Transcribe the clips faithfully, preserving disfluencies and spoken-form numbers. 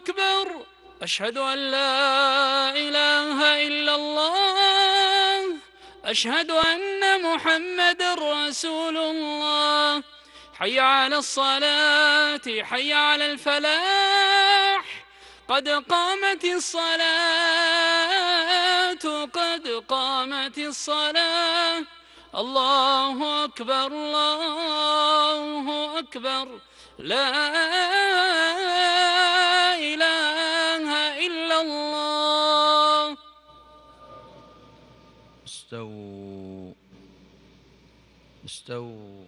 أكبر. أشهد أن لا إله إلا الله. أشهد أن محمدًا رسول الله. حي على الصلاة، حي على الفلاح، قد قامت الصلاة، قد قامت الصلاة. الله أكبر، الله أكبر، لا إله إلا الله. استووا استووا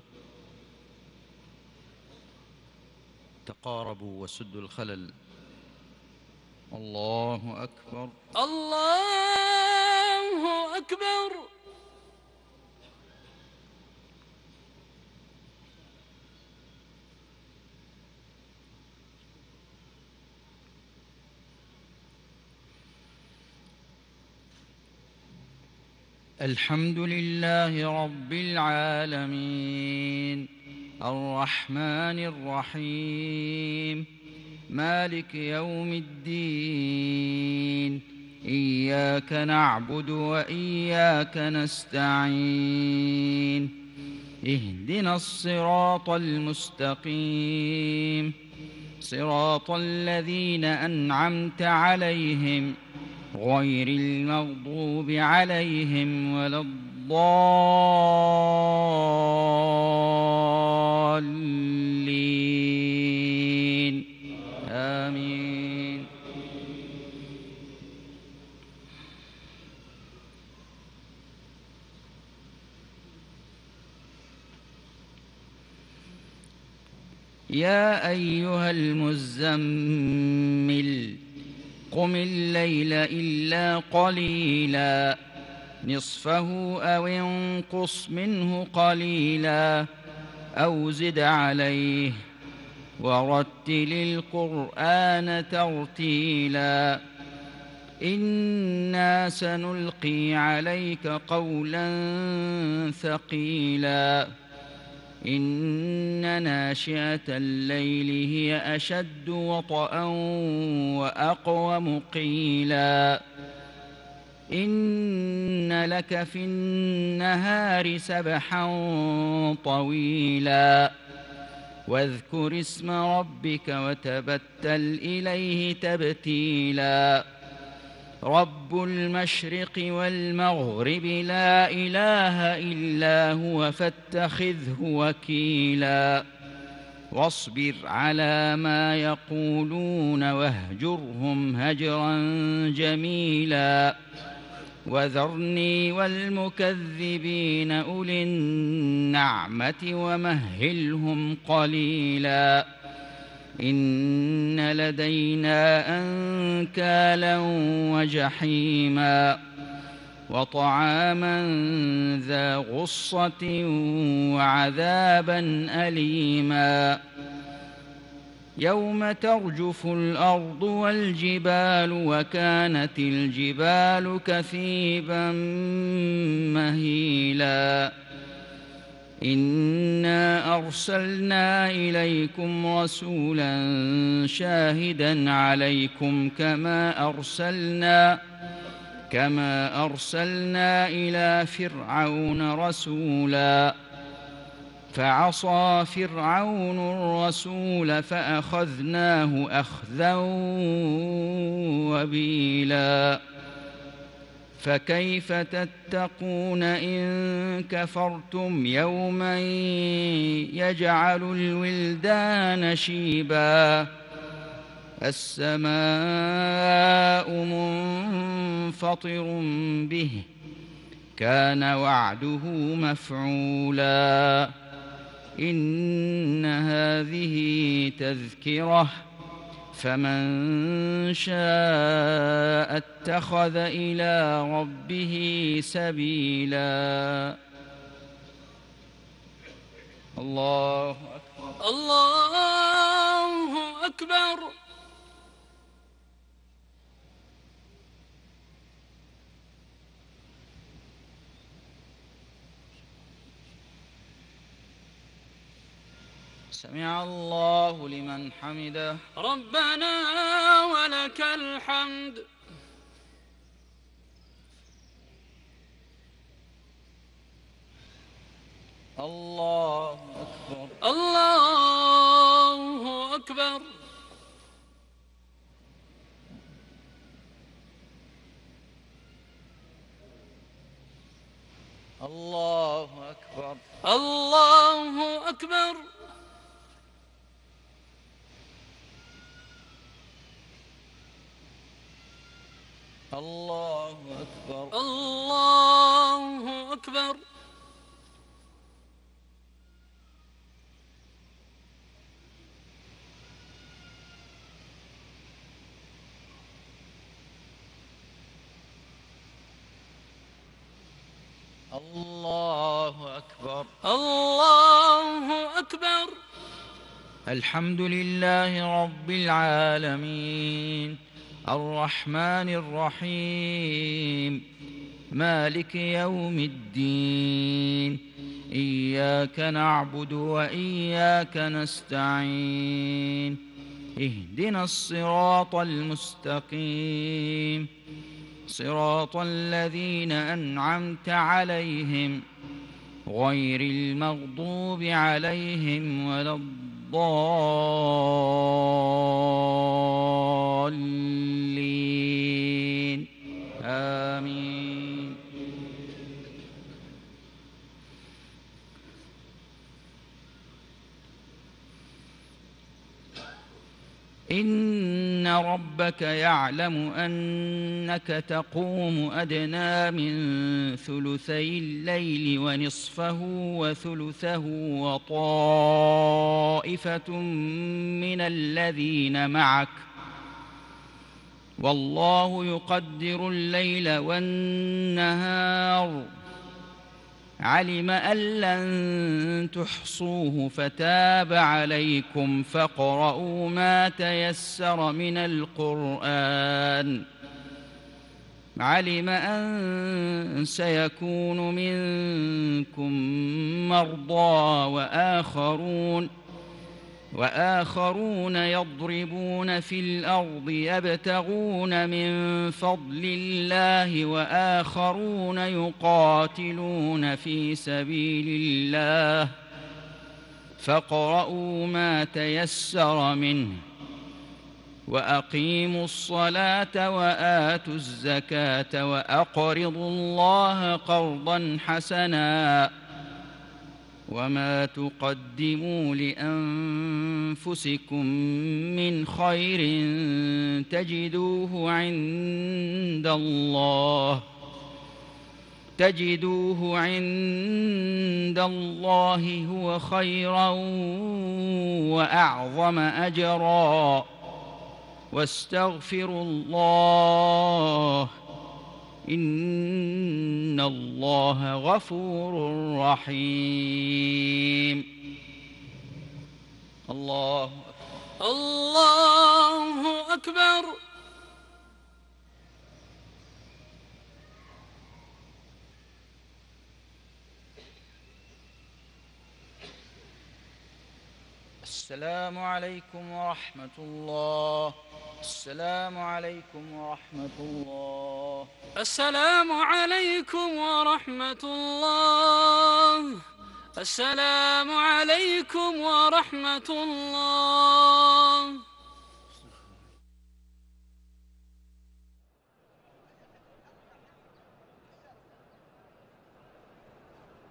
تقاربوا وسدوا الخلل. الله أكبر، الله أكبر. الحمد لله رب العالمين، الرحمن الرحيم، مالك يوم الدين. إياك نعبد وإياك نستعين. اهدنا الصراط المستقيم، صراط الذين أنعمت عليهم غير المغضوب عليهم ولا الضالين. آمين. يا أيها المزمل قم الليل إلا قليلا، نصفه أو انقص منه قليلا أو زد عليه ورتل القرآن ترتيلا. إنا سنلقي عليك قولا ثقيلا. إن ناشئة الليل هي أشد وطئا وأقوم قيلا. إن لك في النهار سبحا طويلا. واذكر اسم ربك وتبتل إليه تبتيلا. رب المشرق والمغرب لا إله إلا هو فاتخذه وكيلا. واصبر على ما يقولون واهجرهم هجرا جميلا. وذرني والمكذبين أولي النعمة ومهلهم قليلا. إن لدينا أنكالا وجحيما وطعاما ذا غصة وعذابا أليما. يوم ترجف الأرض والجبال وكانت الجبال كثيبا مهيلا. إنا أرسلنا إليكم رسولا شاهدا عليكم كما أرسلنا كما أرسلنا إلى فرعون رسولا. فعصى فرعون الرسول فأخذناه أخذا وبيلا. فكيف تتقون إن كفرتم يوما يجعل الولدان شيبا. السماء منفطر به كان وعده مفعولا. إن هذه تذكرة فمن شاء اتخذ إلى ربه سبيلا. الله أكبر، الله أكبر. سمع الله لمن حمده. ربنا ولك الحمد. الله أكبر. الله أكبر. الله أكبر. الله أكبر. الله أكبر. الله أكبر. الله أكبر. الله أكبر. الحمد لله رب العالمين الرحمن الرحيم مالك يوم الدين إياك نعبد وإياك نستعين اهدنا الصراط المستقيم صراط الذين أنعمت عليهم غير المغضوب عليهم ولا الضالين آمين. إن ربك يعلم أنك تقوم أدنى من ثلثي الليل ونصفه وثلثه وطائفة من الذين معك والله يقدر الليل والنهار علم أن لن تحصوه فتاب عليكم فاقرؤوا ما تيسر من القرآن علم أن سيكون منكم مرضى وآخرون وآخرون يضربون في الأرض يبتغون من فضل الله وآخرون يقاتلون في سبيل الله فاقرؤوا ما تيسر منه وأقيموا الصلاة وآتوا الزكاة وأقرضوا الله قرضا حسنا وما تقدموا لأنفسكم من خير تجدوه عند الله تجدوه عند الله هو خيرا وأعظم أجرا واستغفروا الله إن الله غفور رحيم. الله الله أكبر. السلام عليكم ورحمة الله. السلام عليكم ورحمة الله. السلام عليكم ورحمة الله. السلام عليكم ورحمة الله.